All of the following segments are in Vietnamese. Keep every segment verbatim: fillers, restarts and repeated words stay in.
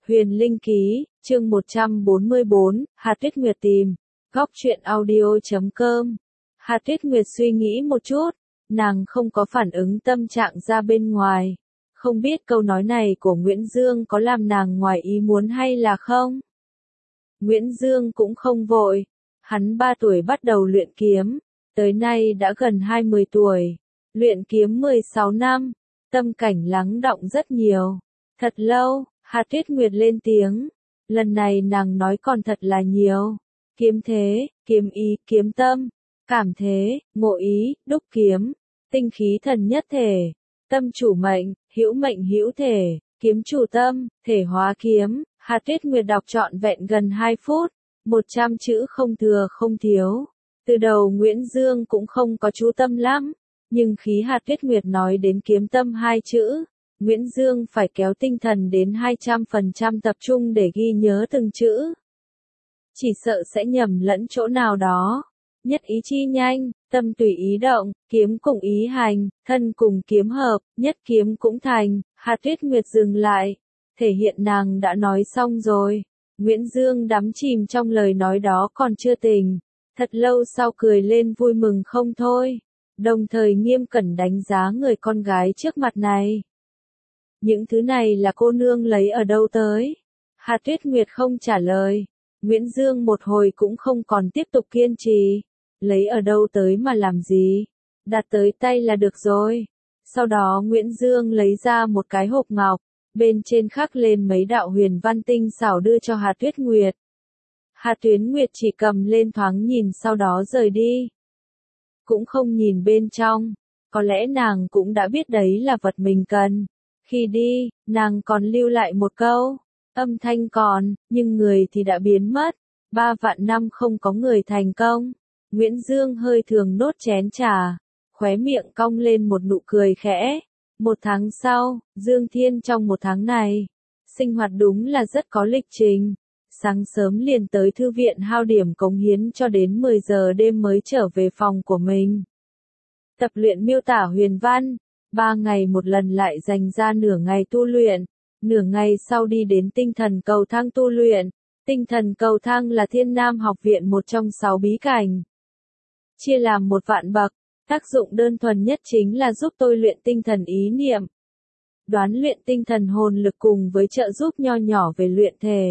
Huyền Linh Ký, chương một trăm bốn mươi bốn, Hà Tuyết Nguyệt tìm, góc truyện audio chấm com. Hà Tuyết Nguyệt suy nghĩ một chút, nàng không có phản ứng tâm trạng ra bên ngoài. Không biết câu nói này của Nguyễn Dương có làm nàng ngoài ý muốn hay là không? Nguyễn Dương cũng không vội, hắn ba tuổi bắt đầu luyện kiếm, tới nay đã gần hai mươi tuổi, luyện kiếm mười sáu năm, tâm cảnh lắng đọng rất nhiều. Thật lâu, Hà Tuyết Nguyệt lên tiếng, lần này nàng nói còn thật là nhiều. Kiếm thế, kiếm ý, kiếm tâm, cảm thế, ngộ ý, đúc kiếm, tinh khí thần nhất thể, tâm chủ mệnh, hữu mệnh hữu thể, kiếm chủ tâm, thể hóa kiếm. Hà Tuyết Nguyệt đọc trọn vẹn gần hai phút, một trăm chữ không thừa không thiếu. Từ đầu Nguyễn Dương cũng không có chú tâm lắm, nhưng khi Hà Tuyết Nguyệt nói đến kiếm tâm hai chữ, Nguyễn Dương phải kéo tinh thần đến hai trăm phần trăm tập trung để ghi nhớ từng chữ. Chỉ sợ sẽ nhầm lẫn chỗ nào đó. Nhất ý chi nhanh, tâm tùy ý động, kiếm cùng ý hành, thân cùng kiếm hợp, nhất kiếm cũng thành. Hà Tuyết Nguyệt dừng lại, thể hiện nàng đã nói xong rồi. Nguyễn Dương đắm chìm trong lời nói đó còn chưa tỉnh, thật lâu sau cười lên vui mừng không thôi, đồng thời nghiêm cẩn đánh giá người con gái trước mặt này. Những thứ này là cô nương lấy ở đâu tới? Hà Tuyết Nguyệt không trả lời. Nguyễn Dương một hồi cũng không còn tiếp tục kiên trì. Lấy ở đâu tới mà làm gì? Đặt tới tay là được rồi. Sau đó Nguyễn Dương lấy ra một cái hộp ngọc, bên trên khắc lên mấy đạo huyền văn tinh xảo đưa cho Hà Tuyết Nguyệt. Hà Tuyết Nguyệt chỉ cầm lên thoáng nhìn sau đó rời đi. Cũng không nhìn bên trong, có lẽ nàng cũng đã biết đấy là vật mình cần. Khi đi, nàng còn lưu lại một câu, âm thanh còn, nhưng người thì đã biến mất. Ba vạn năm không có người thành công. Nguyễn Dương hơi thường nốt chén trà, khóe miệng cong lên một nụ cười khẽ. Một tháng sau, Dương Thiên trong một tháng này, sinh hoạt đúng là rất có lịch trình. Sáng sớm liền tới thư viện hao điểm cống hiến cho đến mười giờ đêm mới trở về phòng của mình. Tập luyện miêu tả huyền văn. Ba ngày một lần lại dành ra nửa ngày tu luyện, nửa ngày sau đi đến tinh thần cầu thang tu luyện. Tinh thần cầu thang là Thiên Nam học viện một trong sáu bí cảnh. Chia làm một vạn bậc, tác dụng đơn thuần nhất chính là giúp tôi luyện tinh thần ý niệm. Đoán luyện tinh thần hồn lực cùng với trợ giúp nho nhỏ về luyện thể.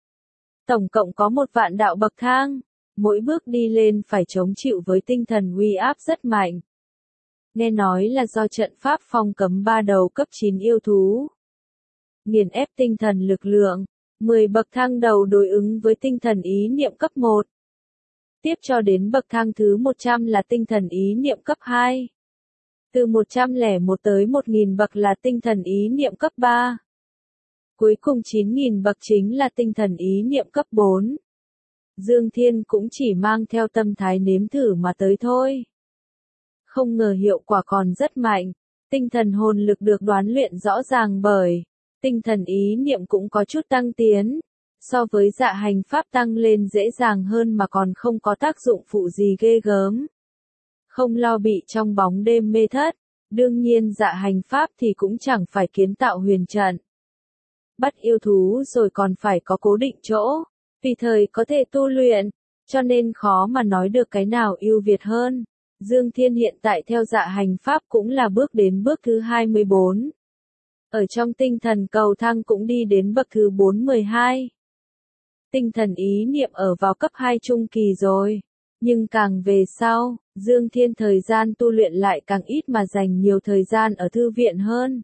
Tổng cộng có một vạn đạo bậc thang, mỗi bước đi lên phải chống chịu với tinh thần uy áp rất mạnh. Nghe nói là do trận pháp phong cấm ba đầu cấp chín yêu thú. Nghiền ép tinh thần lực lượng, mười bậc thang đầu đối ứng với tinh thần ý niệm cấp một. Tiếp cho đến bậc thang thứ một trăm là tinh thần ý niệm cấp hai. Từ một trăm lẻ một tới một nghìn bậc là tinh thần ý niệm cấp ba. Cuối cùng chín nghìn bậc chính là tinh thần ý niệm cấp bốn. Dương Thiên cũng chỉ mang theo tâm thái nếm thử mà tới thôi. Không ngờ hiệu quả còn rất mạnh, tinh thần hồn lực được đoán luyện rõ ràng bởi, tinh thần ý niệm cũng có chút tăng tiến, so với dạ hành pháp tăng lên dễ dàng hơn mà còn không có tác dụng phụ gì ghê gớm. Không lo bị trong bóng đêm mê thất, đương nhiên dạ hành pháp thì cũng chẳng phải kiến tạo huyền trận. Bắt yêu thú rồi còn phải có cố định chỗ, tùy thời có thể tu luyện, cho nên khó mà nói được cái nào ưu việt hơn. Dương Thiên hiện tại theo dạ hành pháp cũng là bước đến bước thứ hai mươi bốn. Ở trong tinh thần cầu thang cũng đi đến bậc thứ bốn trăm mười hai. Tinh thần ý niệm ở vào cấp hai trung kỳ rồi. Nhưng càng về sau, Dương Thiên thời gian tu luyện lại càng ít mà dành nhiều thời gian ở thư viện hơn.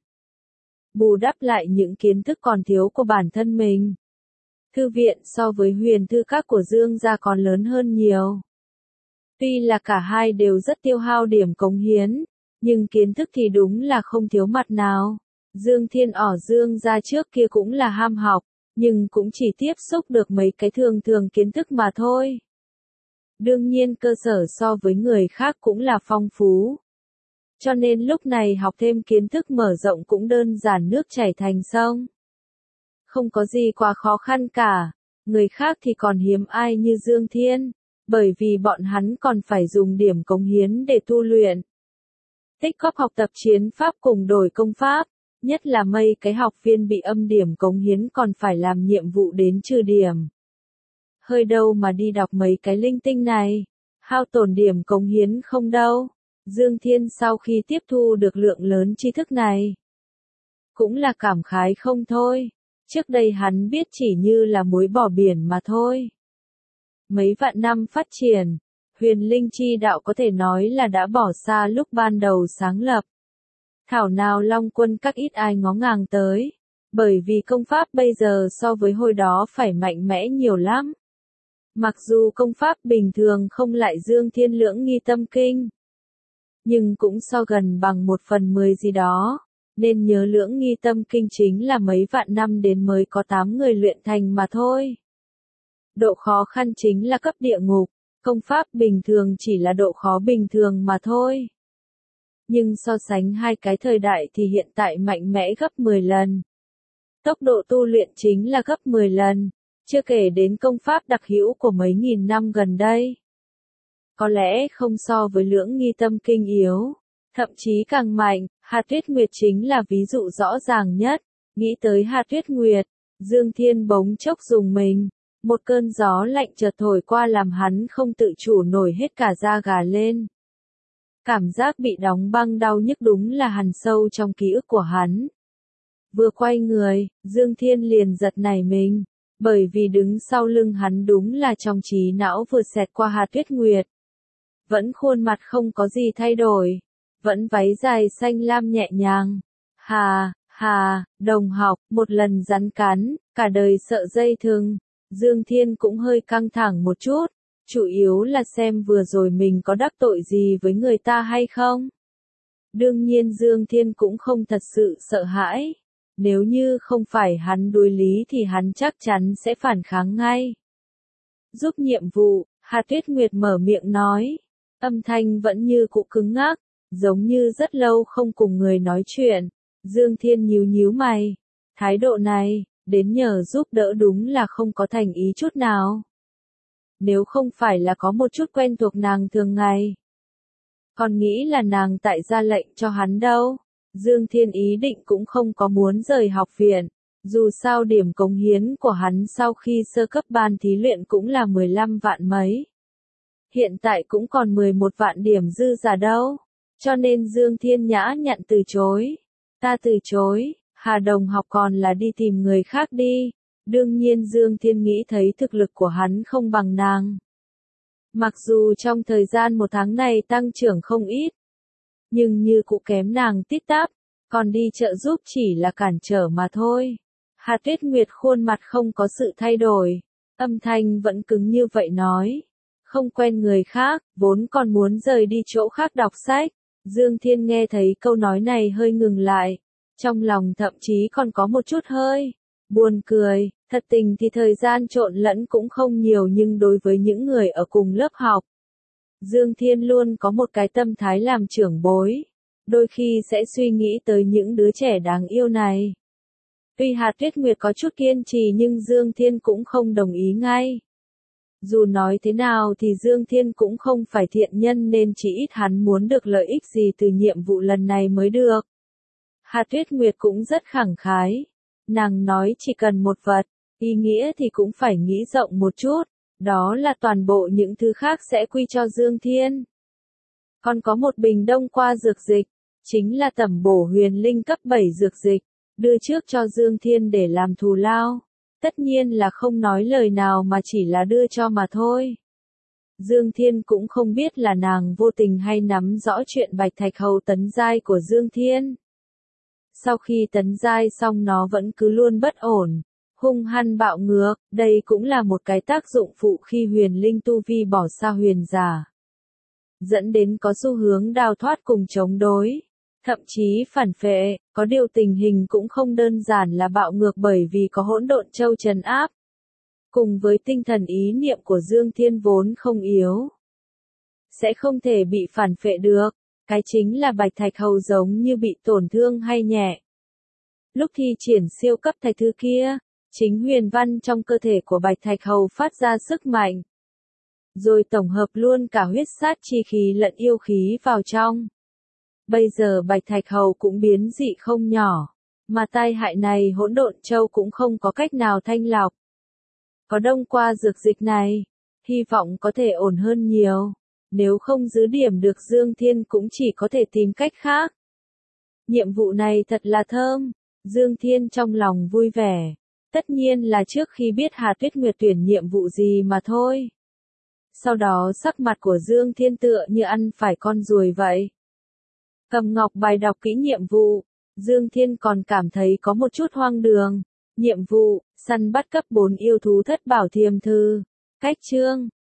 Bù đắp lại những kiến thức còn thiếu của bản thân mình. Thư viện so với huyền thư các của Dương gia còn lớn hơn nhiều. Tuy là cả hai đều rất tiêu hao điểm cống hiến, nhưng kiến thức thì đúng là không thiếu mặt nào. Dương Thiên ở Dương gia trước kia cũng là ham học, nhưng cũng chỉ tiếp xúc được mấy cái thường thường kiến thức mà thôi. Đương nhiên cơ sở so với người khác cũng là phong phú. Cho nên lúc này học thêm kiến thức mở rộng cũng đơn giản nước chảy thành sông. Không có gì quá khó khăn cả, người khác thì còn hiếm ai như Dương Thiên. Bởi vì bọn hắn còn phải dùng điểm cống hiến để tu luyện. Tích góp học tập chiến pháp cùng đổi công pháp, Nhất là mấy cái học viên bị âm điểm cống hiến còn phải làm nhiệm vụ đến trừ điểm. Hơi đâu mà đi đọc mấy cái linh tinh này, hao tổn điểm cống hiến không đâu. Dương Thiên sau khi tiếp thu được lượng lớn tri thức này, cũng là cảm khái không thôi. Trước đây hắn biết chỉ như là muối bỏ biển mà thôi. Mấy vạn năm phát triển, huyền linh chi đạo có thể nói là đã bỏ xa lúc ban đầu sáng lập. Thảo nào Long Quân các ít ai ngó ngàng tới, bởi vì công pháp bây giờ so với hồi đó phải mạnh mẽ nhiều lắm. Mặc dù công pháp bình thường không lại Dương Thiên lưỡng nghi tâm kinh, nhưng cũng so gần bằng một phần mười gì đó, nên nhớ lưỡng nghi tâm kinh chính là mấy vạn năm đến mới có tám người luyện thành mà thôi. Độ khó khăn chính là cấp địa ngục, công pháp bình thường chỉ là độ khó bình thường mà thôi. Nhưng so sánh hai cái thời đại thì hiện tại mạnh mẽ gấp mười lần. Tốc độ tu luyện chính là gấp mười lần, chưa kể đến công pháp đặc hữu của mấy nghìn năm gần đây. Có lẽ không so với lưỡng nghi tâm kinh yếu, thậm chí càng mạnh. Hà Tuyết Nguyệt chính là ví dụ rõ ràng nhất. Nghĩ tới Hà Tuyết Nguyệt, Dương Thiên bỗng chốc rùng mình, một cơn gió lạnh chợt thổi qua làm hắn không tự chủ nổi hết cả da gà lên. Cảm giác bị đóng băng đau nhức đúng là hằn sâu trong ký ức của hắn. Vừa quay người, Dương Thiên liền giật nảy mình, bởi vì đứng sau lưng hắn đúng là trong trí não vừa xẹt qua Hà Tuyết Nguyệt. Vẫn khuôn mặt không có gì thay đổi, vẫn váy dài xanh lam nhẹ nhàng. Hà, hà, đồng học, một lần rắn cắn, cả đời sợ dây thừng. Dương Thiên cũng hơi căng thẳng một chút, chủ yếu là xem vừa rồi mình có đắc tội gì với người ta hay không. Đương nhiên Dương Thiên cũng không thật sự sợ hãi, nếu như không phải hắn đối lý thì hắn chắc chắn sẽ phản kháng ngay. Giúp nhiệm vụ, Hà Tuyết Nguyệt mở miệng nói, âm thanh vẫn như cũ cứng ngắc, giống như rất lâu không cùng người nói chuyện. Dương Thiên nhíu nhíu mày, thái độ này, đến nhờ giúp đỡ đúng là không có thành ý chút nào. Nếu không phải là có một chút quen thuộc nàng thường ngày, còn nghĩ là nàng tại ra lệnh cho hắn đâu. Dương Thiên ý định cũng không có muốn rời học viện, dù sao điểm cống hiến của hắn sau khi sơ cấp ban thí luyện cũng là mười lăm vạn mấy. Hiện tại cũng còn mười một vạn điểm dư giả đâu, cho nên Dương Thiên nhã nhặn từ chối. Ta từ chối, Hà đồng học còn là đi tìm người khác đi. Đương nhiên Dương Thiên nghĩ thấy thực lực của hắn không bằng nàng. Mặc dù trong thời gian một tháng này tăng trưởng không ít, nhưng như cũ kém nàng tít tắp, còn đi trợ giúp chỉ là cản trở mà thôi. Hà Tuyết Nguyệt khuôn mặt không có sự thay đổi, âm thanh vẫn cứng như vậy nói. Không quen người khác, vốn còn muốn rời đi chỗ khác đọc sách. Dương Thiên nghe thấy câu nói này hơi ngừng lại, trong lòng thậm chí còn có một chút hơi buồn cười. Thật tình thì thời gian trộn lẫn cũng không nhiều, nhưng đối với những người ở cùng lớp học, Dương Thiên luôn có một cái tâm thái làm trưởng bối, đôi khi sẽ suy nghĩ tới những đứa trẻ đáng yêu này. Tuy Hà Tuyết Nguyệt có chút kiên trì nhưng Dương Thiên cũng không đồng ý ngay. Dù nói thế nào thì Dương Thiên cũng không phải thiện nhân nên chỉ ít hắn muốn được lợi ích gì từ nhiệm vụ lần này mới được. Hà Tuyết Nguyệt cũng rất khẳng khái. Nàng nói chỉ cần một vật, ý nghĩa thì cũng phải nghĩ rộng một chút, đó là toàn bộ những thứ khác sẽ quy cho Dương Thiên. Còn có một bình đông qua dược dịch, chính là tẩm bổ huyền linh cấp bảy dược dịch, đưa trước cho Dương Thiên để làm thù lao. Tất nhiên là không nói lời nào mà chỉ là đưa cho mà thôi. Dương Thiên cũng không biết là nàng vô tình hay nắm rõ chuyện Bạch Thạch Hầu tấn giai của Dương Thiên. Sau khi tấn giai xong nó vẫn cứ luôn bất ổn, hung hăng bạo ngược, đây cũng là một cái tác dụng phụ khi huyền linh tu vi bỏ xa huyền giả. Dẫn đến có xu hướng đào thoát cùng chống đối, thậm chí phản phệ, có điều tình hình cũng không đơn giản là bạo ngược bởi vì có hỗn độn châu trấn áp. Cùng với tinh thần ý niệm của Dương Thiên vốn không yếu, sẽ không thể bị phản phệ được. Cái chính là Bạch Thạch Hầu giống như bị tổn thương hay nhẹ. Lúc thi triển siêu cấp thạch thứ kia, chính huyền văn trong cơ thể của Bạch Thạch Hầu phát ra sức mạnh. Rồi tổng hợp luôn cả huyết sát chi khí lẫn yêu khí vào trong. Bây giờ Bạch Thạch Hầu cũng biến dị không nhỏ. Mà tai hại này Hỗn Độn Châu cũng không có cách nào thanh lọc. Có đông qua dược dịch này, hy vọng có thể ổn hơn nhiều. Nếu không giữ điểm được Dương Thiên cũng chỉ có thể tìm cách khác. Nhiệm vụ này thật là thơm. Dương Thiên trong lòng vui vẻ. Tất nhiên là trước khi biết Hà Tuyết Nguyệt tuyển nhiệm vụ gì mà thôi. Sau đó sắc mặt của Dương Thiên tựa như ăn phải con ruồi vậy. Cầm ngọc bài đọc kỹ nhiệm vụ. Dương Thiên còn cảm thấy có một chút hoang đường. Nhiệm vụ, săn bắt cấp bốn yêu thú thất bảo thiềm thư. Cách chương.